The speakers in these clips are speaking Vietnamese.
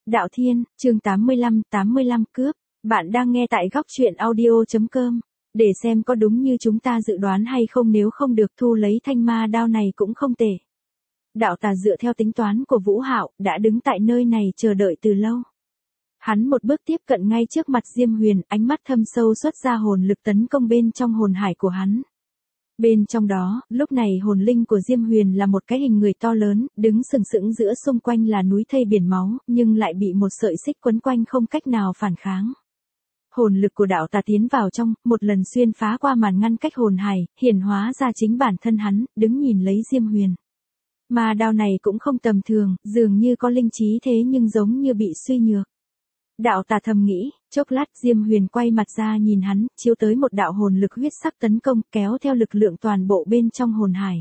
Đạo Thiên, chương 85 cướp. Bạn đang nghe tại góc truyện audio.com. Để xem có đúng như chúng ta dự đoán hay không, nếu không được thu lấy thanh ma đao này cũng không tệ. Đạo Tà dựa theo tính toán của Vũ Hạo, đã đứng tại nơi này chờ đợi từ lâu. Hắn một bước tiếp cận ngay trước mặt Diêm Huyền, ánh mắt thâm sâu xuất ra hồn lực tấn công bên trong hồn hải của hắn. Bên trong đó, lúc này hồn linh của Diêm Huyền là một cái hình người to lớn, đứng sừng sững giữa xung quanh là núi thây biển máu, nhưng lại bị một sợi xích quấn quanh không cách nào phản kháng. Hồn lực của Đạo Tà tiến vào trong, một lần xuyên phá qua màn ngăn cách hồn hải, hiển hóa ra chính bản thân hắn, đứng nhìn lấy Diêm Huyền. Mà đao này cũng không tầm thường, dường như có linh trí thế nhưng giống như bị suy nhược. Đạo Tà thầm nghĩ, chốc lát Diêm Huyền quay mặt ra nhìn hắn, chiếu tới một đạo hồn lực huyết sắc tấn công, kéo theo lực lượng toàn bộ bên trong hồn hải.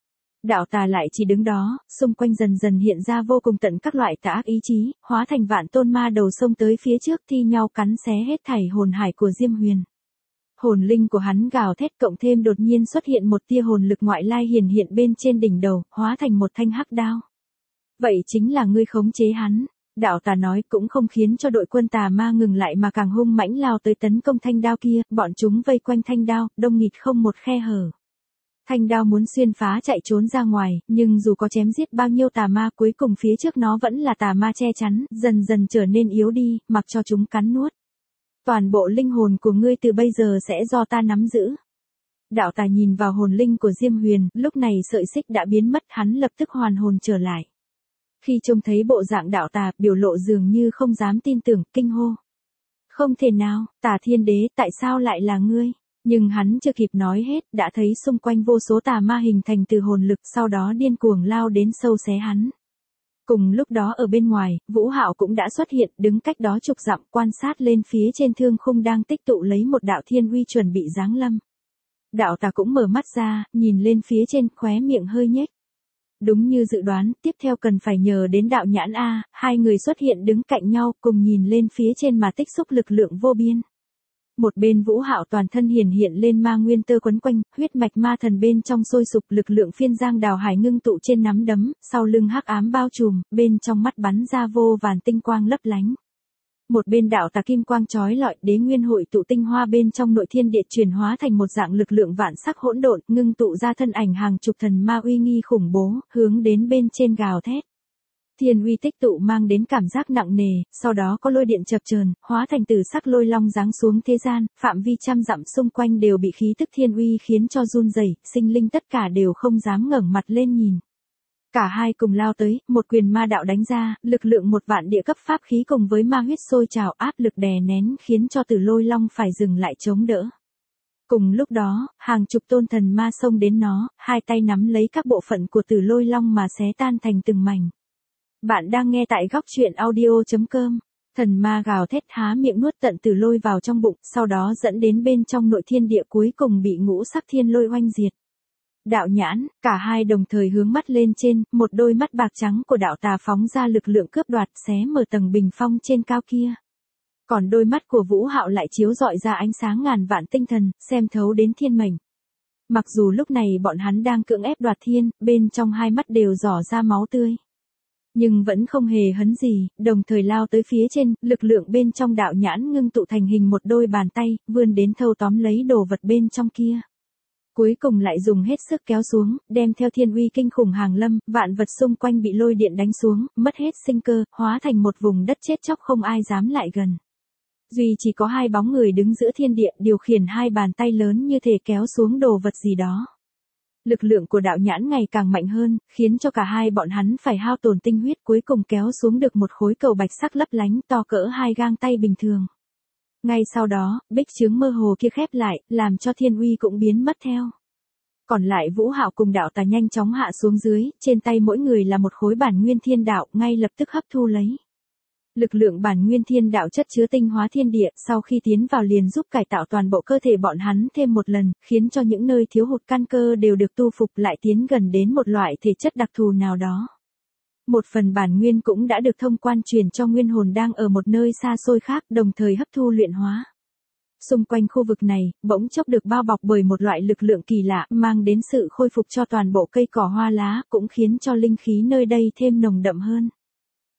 Đạo Tà lại chỉ đứng đó, xung quanh dần dần hiện ra vô cùng tận các loại tà ác ý chí, hóa thành vạn tôn ma đầu xông tới phía trước thi nhau cắn xé hết thảy hồn hải của Diêm Huyền. Hồn linh của hắn gào thét, cộng thêm đột nhiên xuất hiện một tia hồn lực ngoại lai hiển hiện bên trên đỉnh đầu, hóa thành một thanh hắc đao. Vậy chính là ngươi khống chế hắn. Đạo Tà nói, cũng không khiến cho đội quân tà ma ngừng lại mà càng hung mãnh lao tới tấn công thanh đao kia, bọn chúng vây quanh thanh đao, đông nghịt không một khe hở. Thanh đao muốn xuyên phá chạy trốn ra ngoài, nhưng dù có chém giết bao nhiêu tà ma, cuối cùng phía trước nó vẫn là tà ma che chắn, dần dần trở nên yếu đi, mặc cho chúng cắn nuốt. Toàn bộ linh hồn của ngươi từ bây giờ sẽ do ta nắm giữ. Đạo Tà nhìn vào hồn linh của Diêm Huyền, lúc này sợi xích đã biến mất, hắn lập tức hoàn hồn trở lại. Khi trông thấy bộ dạng Đạo Tà, biểu lộ dường như không dám tin tưởng, kinh hô. Không thể nào, Tà Thiên Đế, tại sao lại là ngươi? Nhưng hắn chưa kịp nói hết, đã thấy xung quanh vô số tà ma hình thành từ hồn lực, sau đó điên cuồng lao đến sâu xé hắn. Cùng lúc đó ở bên ngoài, Vũ Hạo cũng đã xuất hiện, đứng cách đó chục dặm, quan sát lên phía trên thương khung đang tích tụ lấy một đạo thiên uy chuẩn bị giáng lâm. Đạo Tà cũng mở mắt ra, nhìn lên phía trên, khóe miệng hơi nhếch. Đúng như dự đoán, tiếp theo cần phải nhờ đến Đạo Nhãn A, hai người xuất hiện đứng cạnh nhau, cùng nhìn lên phía trên mà tích xúc lực lượng vô biên. Một bên Vũ Hạo toàn thân hiện lên ma nguyên tơ quấn quanh, huyết mạch ma thần bên trong sôi sục, lực lượng phiên giang đào hải ngưng tụ trên nắm đấm, sau lưng hắc ám bao trùm, bên trong mắt bắn ra vô vàn tinh quang lấp lánh. Một bên Đạo Tà kim quang chói lọi, đế nguyên hội tụ tinh hoa bên trong nội thiên địa chuyển hóa thành một dạng lực lượng vạn sắc hỗn độn, ngưng tụ ra thân ảnh hàng chục thần ma uy nghi khủng bố, hướng đến bên trên gào thét. Thiên uy tích tụ mang đến cảm giác nặng nề, sau đó có lôi điện chập chờn, hóa thành tử sắc lôi long giáng xuống thế gian, phạm vi trăm dặm xung quanh đều bị khí tức thiên uy khiến cho run rẩy, sinh linh tất cả đều không dám ngẩng mặt lên nhìn. Cả hai cùng lao tới, một quyền ma đạo đánh ra, lực lượng một vạn địa cấp pháp khí cùng với ma huyết sôi trào, áp lực đè nén khiến cho Tử Lôi Long phải dừng lại chống đỡ. Cùng lúc đó, hàng chục tôn thần ma xông đến nó, hai tay nắm lấy các bộ phận của Tử Lôi Long mà xé tan thành từng mảnh. Bạn đang nghe tại góc truyện audio.com. Thần ma gào thét há miệng nuốt tận Tử Lôi vào trong bụng, sau đó dẫn đến bên trong nội thiên địa cuối cùng bị ngũ sắc thiên lôi oanh diệt. Đạo Nhãn, cả hai đồng thời hướng mắt lên trên, một đôi mắt bạc trắng của Đạo Tà phóng ra lực lượng cướp đoạt, xé mở tầng bình phong trên cao kia. Còn đôi mắt của Vũ Hạo lại chiếu rọi ra ánh sáng ngàn vạn tinh thần, xem thấu đến thiên mệnh. Mặc dù lúc này bọn hắn đang cưỡng ép đoạt thiên, bên trong hai mắt đều rỏ ra máu tươi. Nhưng vẫn không hề hấn gì, đồng thời lao tới phía trên, lực lượng bên trong Đạo Nhãn ngưng tụ thành hình một đôi bàn tay, vươn đến thâu tóm lấy đồ vật bên trong kia. Cuối cùng lại dùng hết sức kéo xuống, đem theo thiên uy kinh khủng hàng lâm, vạn vật xung quanh bị lôi điện đánh xuống, mất hết sinh cơ, hóa thành một vùng đất chết chóc không ai dám lại gần. Duy chỉ có hai bóng người đứng giữa thiên địa, điều khiển hai bàn tay lớn như thể kéo xuống đồ vật gì đó. Lực lượng của Đạo Nhãn ngày càng mạnh hơn, khiến cho cả hai bọn hắn phải hao tổn tinh huyết, cuối cùng kéo xuống được một khối cầu bạch sắc lấp lánh to cỡ hai gang tay bình thường. Ngay sau đó, bích chướng mơ hồ kia khép lại, làm cho thiên uy cũng biến mất theo. Còn lại Vũ Hạo cùng Đạo Tà nhanh chóng hạ xuống dưới, trên tay mỗi người là một khối bản nguyên thiên đạo, ngay lập tức hấp thu lấy. Lực lượng bản nguyên thiên đạo chất chứa tinh hóa thiên địa, sau khi tiến vào liền giúp cải tạo toàn bộ cơ thể bọn hắn thêm một lần, khiến cho những nơi thiếu hụt căn cơ đều được tu phục lại, tiến gần đến một loại thể chất đặc thù nào đó. Một phần bản nguyên cũng đã được thông quan truyền cho nguyên hồn đang ở một nơi xa xôi khác, đồng thời hấp thu luyện hóa. Xung quanh khu vực này, bỗng chốc được bao bọc bởi một loại lực lượng kỳ lạ, mang đến sự khôi phục cho toàn bộ cây cỏ hoa lá, cũng khiến cho linh khí nơi đây thêm nồng đậm hơn.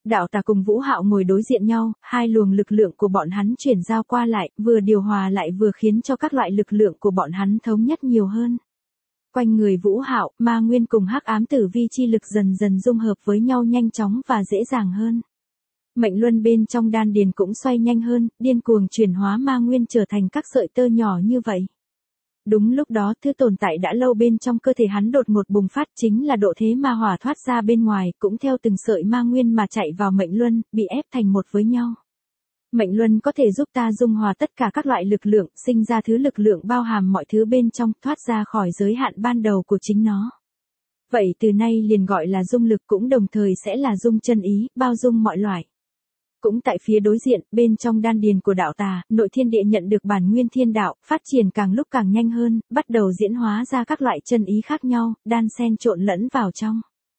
Đạo Tà cùng Vũ Hạo ngồi đối diện nhau, hai luồng lực lượng của bọn hắn chuyển giao qua lại, vừa điều hòa lại vừa khiến cho các loại lực lượng của bọn hắn thống nhất nhiều hơn. Quanh người Vũ Hạo, ma nguyên cùng hắc ám tử vi chi lực dần dần dung hợp với nhau nhanh chóng và dễ dàng hơn. Mệnh luân bên trong đan điền cũng xoay nhanh hơn, điên cuồng chuyển hóa ma nguyên trở thành các sợi tơ nhỏ như vậy. Đúng lúc đó, thứ tồn tại đã lâu bên trong cơ thể hắn đột ngột bùng phát, chính là độ thế ma hỏa thoát ra bên ngoài, cũng theo từng sợi ma nguyên mà chạy vào mệnh luân, bị ép thành một với nhau. Mệnh luân có thể giúp ta dung hòa tất cả các loại lực lượng, sinh ra thứ lực lượng bao hàm mọi thứ bên trong, thoát ra khỏi giới hạn ban đầu của chính nó. Vậy từ nay liền gọi là dung lực, cũng đồng thời sẽ là dung chân ý, bao dung mọi loại. Cũng tại phía đối diện, bên trong đan điền của đạo Tà, nội thiên địa nhận được bản nguyên thiên đạo, phát triển càng lúc càng nhanh hơn, bắt đầu diễn hóa ra các loại chân ý khác nhau, đan xen trộn lẫn vào trong.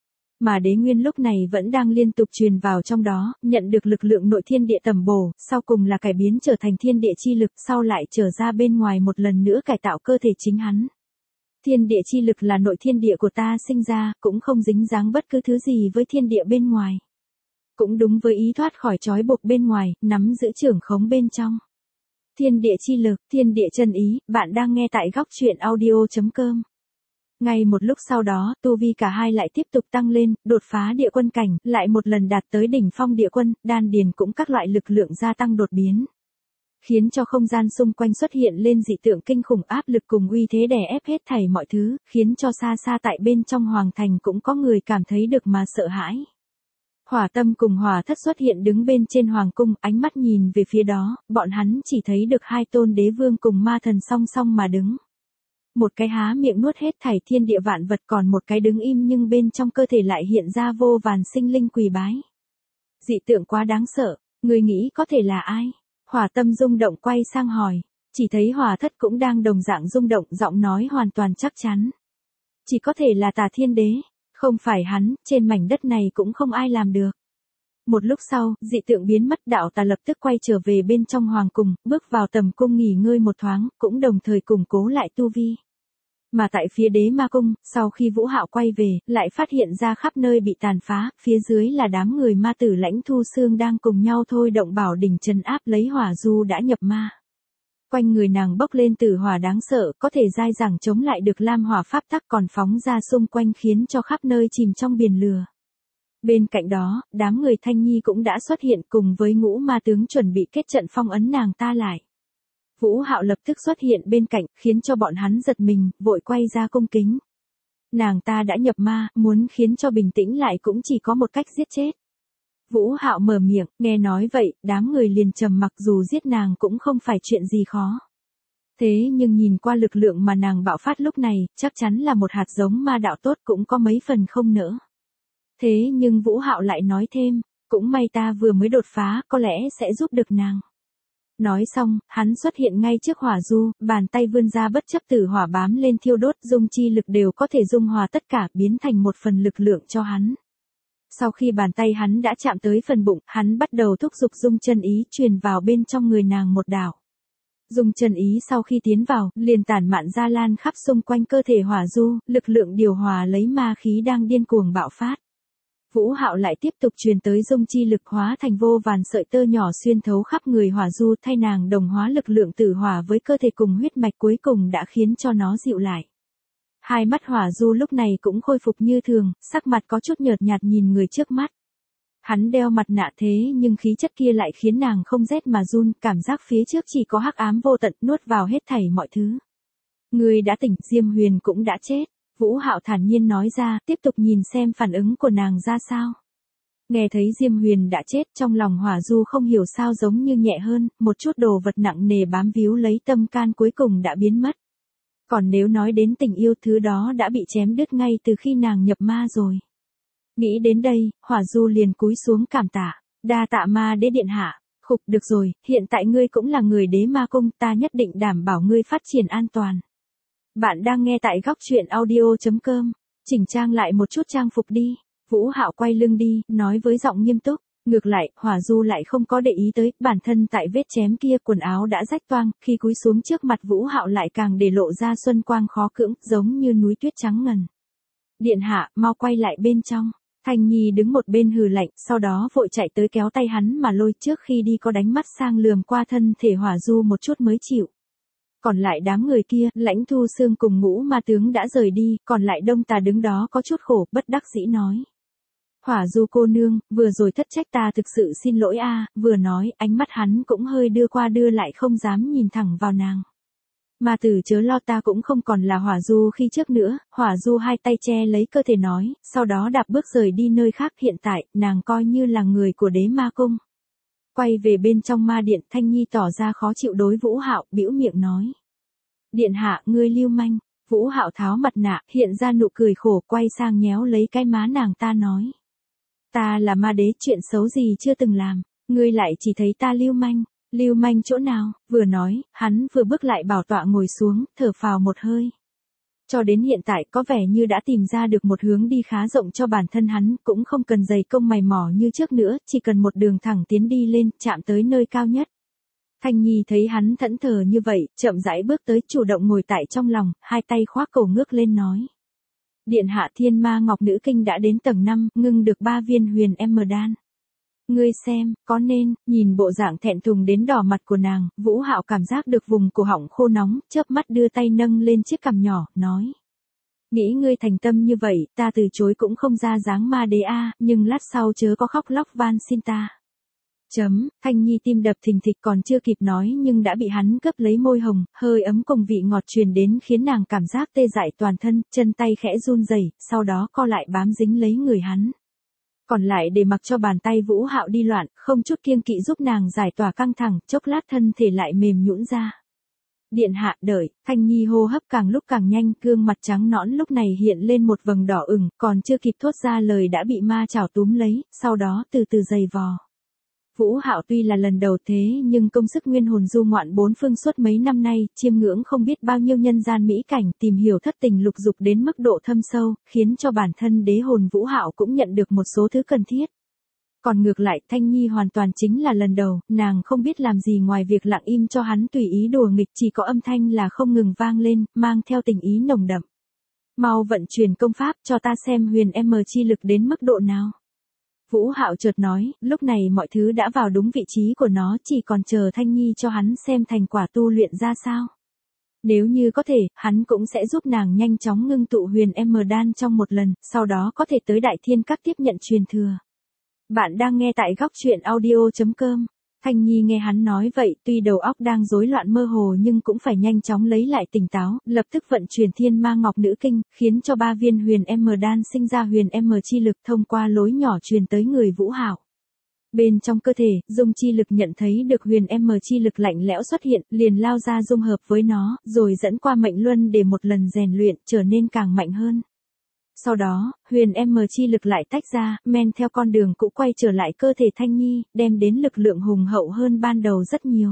Mà đế nguyên lúc này vẫn đang liên tục truyền vào trong đó, nhận được lực lượng nội thiên địa tầm bổ, sau cùng là cải biến trở thành thiên địa chi lực, sau lại trở ra bên ngoài một lần nữa cải tạo cơ thể chính hắn. Thiên địa chi lực là nội thiên địa của ta sinh ra, cũng không dính dáng bất cứ thứ gì với thiên địa bên ngoài. Cũng đúng với ý thoát khỏi trói buộc bên ngoài, nắm giữ trưởng khống bên trong. Thiên địa chi lực, thiên địa chân ý, bạn đang nghe tại góc truyện audio.com. Ngay một lúc sau đó, tu vi cả hai lại tiếp tục tăng lên, đột phá địa quân cảnh, lại một lần đạt tới đỉnh phong địa quân, đan điền cũng các loại lực lượng gia tăng đột biến. Khiến cho không gian xung quanh xuất hiện lên dị tượng kinh khủng, áp lực cùng uy thế đè ép hết thảy mọi thứ, khiến cho xa xa tại bên trong hoàng thành cũng có người cảm thấy được mà sợ hãi. Hỏa Tâm cùng Hỏa Thất xuất hiện đứng bên trên hoàng cung, ánh mắt nhìn về phía đó, bọn hắn chỉ thấy được hai tôn đế vương cùng ma thần song song mà đứng. Một cái há miệng nuốt hết thảy thiên địa vạn vật, còn một cái đứng im nhưng bên trong cơ thể lại hiện ra vô vàn sinh linh quỳ bái. Dị tượng quá đáng sợ, người nghĩ có thể là ai? Hỏa Tâm rung động quay sang hỏi, chỉ thấy Hỏa Thất cũng đang đồng dạng rung động, giọng nói hoàn toàn chắc chắn. Chỉ có thể là Tà Thiên Đế. Không phải hắn, trên mảnh đất này cũng không ai làm được. Một lúc sau, dị tượng biến mất, đạo Tà lập tức quay trở về bên trong hoàng cung, bước vào tầm cung nghỉ ngơi một thoáng, cũng đồng thời củng cố lại tu vi. Mà tại phía đế ma cung, sau khi Vũ Hạo quay về, lại phát hiện ra khắp nơi bị tàn phá, phía dưới là đám người ma tử Lãnh Thu Xương đang cùng nhau thôi động bảo đỉnh trấn áp lấy hỏa du đã nhập ma. Quanh người nàng bốc lên tử hỏa đáng sợ, có thể dai dẳng chống lại được lam hỏa pháp tắc, còn phóng ra xung quanh khiến cho khắp nơi chìm trong biển lửa. Bên cạnh đó, đám người Thanh Nhi cũng đã xuất hiện cùng với ngũ ma tướng chuẩn bị kết trận phong ấn nàng ta lại. Vũ Hạo lập tức xuất hiện bên cạnh, khiến cho bọn hắn giật mình, vội quay ra cung kính. Nàng ta đã nhập ma, muốn khiến cho bình tĩnh lại cũng chỉ có một cách, giết chết. Vũ Hạo mở miệng, nghe nói vậy, đám người liền trầm mặc, dù giết nàng cũng không phải chuyện gì khó. Thế nhưng nhìn qua lực lượng mà nàng bạo phát lúc này, chắc chắn là một hạt giống ma đạo tốt, cũng có mấy phần không nỡ. Thế nhưng Vũ Hạo lại nói thêm, cũng may ta vừa mới đột phá, có lẽ sẽ giúp được nàng. Nói xong, hắn xuất hiện ngay trước hỏa du, bàn tay vươn ra bất chấp tử hỏa bám lên thiêu đốt, dung chi lực đều có thể dung hòa tất cả, biến thành một phần lực lượng cho hắn. Sau khi bàn tay hắn đã chạm tới phần bụng, hắn bắt đầu thúc giục dung chân ý truyền vào bên trong người nàng một đạo. Dung chân ý sau khi tiến vào, liền tản mạn ra lan khắp xung quanh cơ thể hỏa du, lực lượng điều hòa lấy ma khí đang điên cuồng bạo phát. Vũ Hạo lại tiếp tục truyền tới dung chi lực hóa thành vô vàn sợi tơ nhỏ xuyên thấu khắp người hỏa du, thay nàng đồng hóa lực lượng tử hỏa với cơ thể cùng huyết mạch, cuối cùng đã khiến cho nó dịu lại. Hai mắt hỏa du lúc này cũng khôi phục như thường, sắc mặt có chút nhợt nhạt nhìn người trước mắt. Hắn đeo mặt nạ thế nhưng khí chất kia lại khiến nàng không rét mà run, cảm giác phía trước chỉ có hắc ám vô tận nuốt vào hết thảy mọi thứ. Người đã tỉnh, Diêm Huyền cũng đã chết. Vũ Hạo thản nhiên nói ra, tiếp tục nhìn xem phản ứng của nàng ra sao. Nghe thấy Diêm Huyền đã chết, trong lòng hỏa du không hiểu sao giống như nhẹ hơn, một chút đồ vật nặng nề bám víu lấy tâm can cuối cùng đã biến mất. Còn nếu nói đến tình yêu, thứ đó đã bị chém đứt ngay từ khi nàng nhập ma rồi. Nghĩ đến đây, hỏa du liền cúi xuống cảm tạ, đa tạ ma đế điện hạ. Khục, được rồi, hiện tại ngươi cũng là người đế ma cung, ta nhất định đảm bảo ngươi phát triển an toàn. Bạn đang nghe tại góc truyện audio.com. Chỉnh trang lại một chút trang phục đi. Vũ Hạo quay lưng đi, nói với giọng nghiêm túc. Ngược lại, hỏa du lại không có để ý tới, bản thân tại vết chém kia quần áo đã rách toang, khi cúi xuống trước mặt Vũ Hạo lại càng để lộ ra xuân quang khó cưỡng, giống như núi tuyết trắng ngần. Điện hạ, mau quay lại bên trong. Thanh Nhi đứng một bên hừ lạnh, sau đó vội chạy tới kéo tay hắn mà lôi, trước khi đi có đánh mắt sang lườm qua thân thể Hỏa Du một chút mới chịu. Còn lại đám người kia, Lãnh Thu Sương cùng Ngũ Ma Tướng đã rời đi, còn lại Đông Tà đứng đó có chút khổ, bất đắc dĩ nói. Hỏa Du cô nương, vừa rồi thất trách, ta thực sự xin lỗi a. Vừa nói, ánh mắt hắn cũng hơi đưa qua đưa lại, không dám nhìn thẳng vào nàng. Mà Tử chớ lo, ta cũng không còn là Hỏa Du khi trước nữa. Hỏa Du hai tay che lấy cơ thể nói, sau đó đạp bước rời đi nơi khác. Hiện tại, nàng coi như là người của Đế Ma Cung. Quay về bên trong ma điện, Thanh Nhi tỏ ra khó chịu đối Vũ Hạo, bĩu miệng nói. Điện hạ, ngươi lưu manh. Vũ Hạo tháo mặt nạ, hiện ra nụ cười khổ, quay sang nhéo lấy cái má nàng ta nói. Ta là ma đế, chuyện xấu gì chưa từng làm, ngươi lại chỉ thấy ta lưu manh. Lưu manh chỗ nào? Vừa nói, hắn vừa bước lại bảo tọa ngồi xuống, thở phào một hơi. Cho đến hiện tại có vẻ như đã tìm ra được một hướng đi khá rộng cho bản thân hắn, cũng không cần dày công mày mò như trước nữa, chỉ cần một đường thẳng tiến đi lên, chạm tới nơi cao nhất. Thanh Nhi thấy hắn thẫn thờ như vậy, chậm rãi bước tới, chủ động ngồi tại trong lòng, hai tay khoác cổ ngước lên nói. Điện hạ, Thiên Ma Ngọc Nữ Kinh đã đến tầng 5, ngưng được 3 viên huyền đan. Ngươi xem, có nên, nhìn bộ dạng thẹn thùng đến đỏ mặt của nàng, Vũ Hạo cảm giác được vùng cổ họng khô nóng, chớp mắt đưa tay nâng lên chiếc cằm nhỏ, nói. Nghĩ ngươi thành tâm như vậy, ta từ chối cũng không ra dáng ma đế a, nhưng lát sau chớ có khóc lóc van xin ta. Thanh Nhi tim đập thình thịch, còn chưa kịp nói nhưng đã bị hắn cướp lấy môi hồng, hơi ấm cùng vị ngọt truyền đến khiến nàng cảm giác tê dại toàn thân, chân tay khẽ run rẩy, sau đó co lại bám dính lấy người hắn. Còn lại để mặc cho bàn tay Vũ Hạo đi loạn, không chút kiêng kỵ giúp nàng giải tỏa căng thẳng, chốc lát thân thể lại mềm nhũn ra. Điện hạ, đợi. Thanh Nhi hô hấp càng lúc càng nhanh, gương mặt trắng nõn lúc này hiện lên một vầng đỏ ửng, còn chưa kịp thốt ra lời đã bị ma chảo túm lấy, sau đó từ từ giày vò. Vũ Hạo tuy là lần đầu thế nhưng công sức nguyên hồn du ngoạn bốn phương suốt mấy năm nay, chiêm ngưỡng không biết bao nhiêu nhân gian mỹ cảnh, tìm hiểu thất tình lục dục đến mức độ thâm sâu, khiến cho bản thân đế hồn Vũ Hạo cũng nhận được một số thứ cần thiết. Còn ngược lại, Thanh Nhi hoàn toàn chính là lần đầu, nàng không biết làm gì ngoài việc lặng im cho hắn tùy ý đùa nghịch, chỉ có âm thanh là không ngừng vang lên, mang theo tình ý nồng đậm. Mau vận chuyển công pháp cho ta xem huyền chi lực đến mức độ nào. Vũ Hạo chợt nói, lúc này mọi thứ đã vào đúng vị trí của nó, chỉ còn chờ Thanh Nhi cho hắn xem thành quả tu luyện ra sao. Nếu như có thể, hắn cũng sẽ giúp nàng nhanh chóng ngưng tụ huyền đan trong một lần, sau đó có thể tới Đại Thiên Các tiếp nhận truyền thừa. Bạn đang nghe tại góc truyện audio.com. Thanh Nhi nghe hắn nói vậy, tuy đầu óc đang rối loạn mơ hồ nhưng cũng phải nhanh chóng lấy lại tỉnh táo, lập tức vận chuyển Thiên Ma Ngọc Nữ Kinh, khiến cho 3 viên huyền đan sinh ra huyền chi lực thông qua lối nhỏ truyền tới người Vũ Hạo. Bên trong cơ thể, dung chi lực nhận thấy được huyền chi lực lạnh lẽo xuất hiện, liền lao ra dung hợp với nó, rồi dẫn qua mệnh luân để một lần rèn luyện, trở nên càng mạnh hơn. Sau đó, huyền chi lực lại tách ra, men theo con đường cũ quay trở lại cơ thể Thanh Nhi, đem đến lực lượng hùng hậu hơn ban đầu rất nhiều.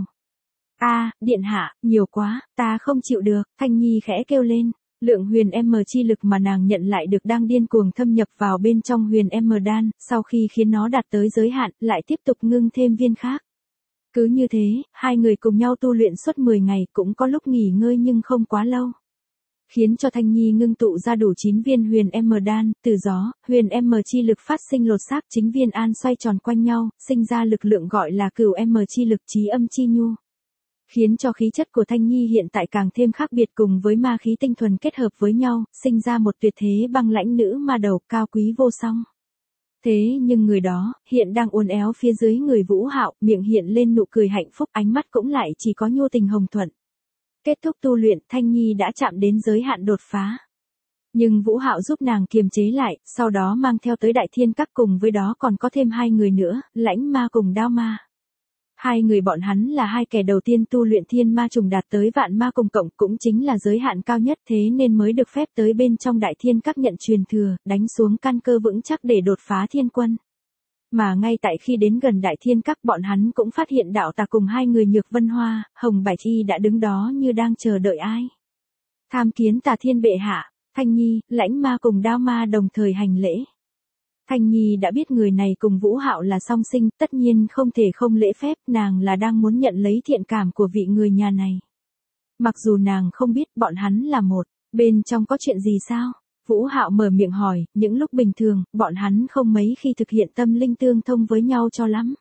Điện hạ, nhiều quá, ta không chịu được, Thanh Nhi khẽ kêu lên. Lượng huyền chi lực mà nàng nhận lại được đang điên cuồng thâm nhập vào bên trong huyền đan, sau khi khiến nó đạt tới giới hạn, lại tiếp tục ngưng thêm viên khác. Cứ như thế, hai người cùng nhau tu luyện suốt 10 ngày, cũng có lúc nghỉ ngơi nhưng không quá lâu. Khiến cho Thanh Nhi ngưng tụ ra đủ 9 viên huyền đan, từ đó, huyền chi lực phát sinh lột xác, chính viên an xoay tròn quanh nhau, sinh ra lực lượng gọi là cửu chi lực trí âm chi nhu. Khiến cho khí chất của Thanh Nhi hiện tại càng thêm khác biệt, cùng với ma khí tinh thuần kết hợp với nhau, sinh ra một tuyệt thế băng lãnh nữ ma đầu cao quý vô song. Thế nhưng người đó, hiện đang uốn éo phía dưới người Vũ Hạo, miệng hiện lên nụ cười hạnh phúc, ánh mắt cũng lại chỉ có nhu tình hồng thuận. Kết thúc tu luyện, Thanh Nhi đã chạm đến giới hạn đột phá. Nhưng Vũ Hạo giúp nàng kiềm chế lại, sau đó mang theo tới Đại Thiên Các, cùng với đó còn có thêm 2 người nữa, Lãnh Ma cùng Đao Ma. 2 người bọn hắn là 2 kẻ đầu tiên tu luyện thiên ma trùng đạt tới vạn ma cùng cộng, cũng chính là giới hạn cao nhất, thế nên mới được phép tới bên trong Đại Thiên Các nhận truyền thừa, đánh xuống căn cơ vững chắc để đột phá thiên quân. Mà ngay tại khi đến gần Đại Thiên Các, bọn hắn cũng phát hiện đạo tà cùng 2 người Nhược Vân Hoa, Hồng Bạch Y đã đứng đó như đang chờ đợi ai. Tham kiến Tà Thiên bệ hạ. Thanh Nhi, Lãnh Ma cùng Đao Ma đồng thời hành lễ. Thanh Nhi đã biết người này cùng Vũ Hạo là song sinh, tất nhiên không thể không lễ phép, nàng là đang muốn nhận lấy thiện cảm của vị người nhà này. Mặc dù nàng không biết bọn hắn là một, bên trong có chuyện gì sao? Vũ Hạo mở miệng hỏi, những lúc bình thường, bọn hắn không mấy khi thực hiện tâm linh tương thông với nhau cho lắm.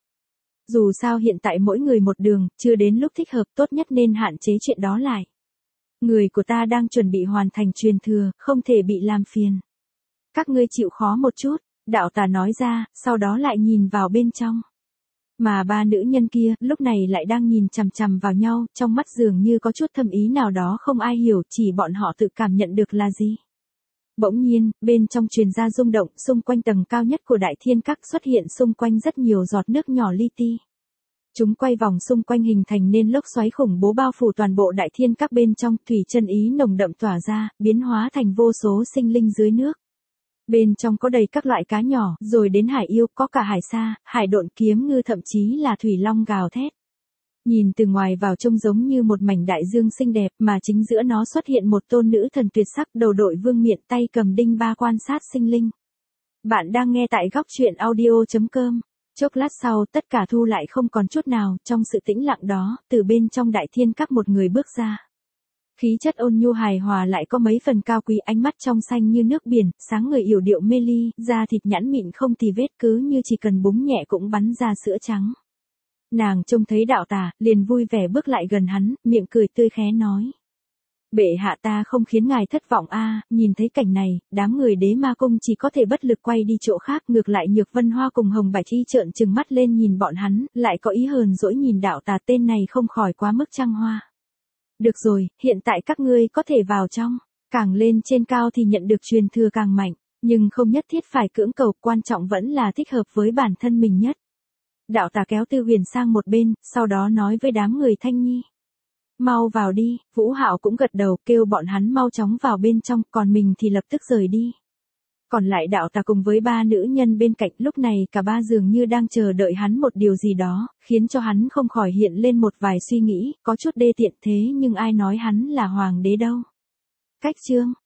Dù sao hiện tại mỗi người một đường, chưa đến lúc thích hợp, tốt nhất nên hạn chế chuyện đó lại. Người của ta đang chuẩn bị hoàn thành truyền thừa, không thể bị làm phiền. Các ngươi chịu khó một chút, đạo tà nói ra, sau đó lại nhìn vào bên trong. Mà ba nữ nhân kia, lúc này lại đang nhìn chằm chằm vào nhau, trong mắt dường như có chút thâm ý nào đó không ai hiểu, chỉ bọn họ tự cảm nhận được là gì. Bỗng nhiên, bên trong truyền ra rung động, xung quanh tầng cao nhất của Đại Thiên Các xuất hiện xung quanh rất nhiều giọt nước nhỏ li ti. Chúng quay vòng xung quanh hình thành nên lốc xoáy khủng bố bao phủ toàn bộ Đại Thiên Các bên trong, thủy chân ý nồng đậm tỏa ra, biến hóa thành vô số sinh linh dưới nước. Bên trong có đầy các loại cá nhỏ, rồi đến hải yêu, có cả hải sa, hải độn, kiếm ngư, thậm chí là thủy long gào thét. Nhìn từ ngoài vào trông giống như một mảnh đại dương xinh đẹp, mà chính giữa nó xuất hiện một tôn nữ thần tuyệt sắc, đầu đội vương miện, tay cầm đinh ba quan sát sinh linh. Bạn đang nghe tại góc truyện audio.com. Chốc lát sau, tất cả thu lại không còn chút nào, trong sự tĩnh lặng đó, từ bên trong Đại Thiên Các một người bước ra. Khí chất ôn nhu hài hòa lại có mấy phần cao quý, ánh mắt trong xanh như nước biển, sáng người yểu điệu mê ly, da thịt nhẵn mịn không tì vết, cứ như chỉ cần búng nhẹ cũng bắn ra sữa trắng. Nàng trông thấy đạo tà, liền vui vẻ bước lại gần hắn, miệng cười tươi khé nói. Bệ hạ, ta không khiến ngài thất vọng a. Nhìn thấy cảnh này, đám người Đế Ma Cung chỉ có thể bất lực quay đi chỗ khác, ngược lại Nhược Vân Hoa cùng Hồng Bạch Thi trợn trừng mắt lên nhìn bọn hắn, lại có ý hờn dỗi nhìn đạo tà, tên này không khỏi quá mức trăng hoa. Được rồi, hiện tại các ngươi có thể vào trong, càng lên trên cao thì nhận được truyền thừa càng mạnh, nhưng không nhất thiết phải cưỡng cầu, quan trọng vẫn là thích hợp với bản thân mình nhất. Đạo tà kéo Tư Huyền sang một bên, sau đó nói với đám người Thanh Nhi. Mau vào đi, Vũ Hạo cũng gật đầu, kêu bọn hắn mau chóng vào bên trong, còn mình thì lập tức rời đi. Còn lại đạo tà cùng với ba nữ nhân bên cạnh, lúc này cả ba dường như đang chờ đợi hắn một điều gì đó, khiến cho hắn không khỏi hiện lên một vài suy nghĩ, có chút đê tiện thế nhưng ai nói hắn là hoàng đế đâu. Cách chương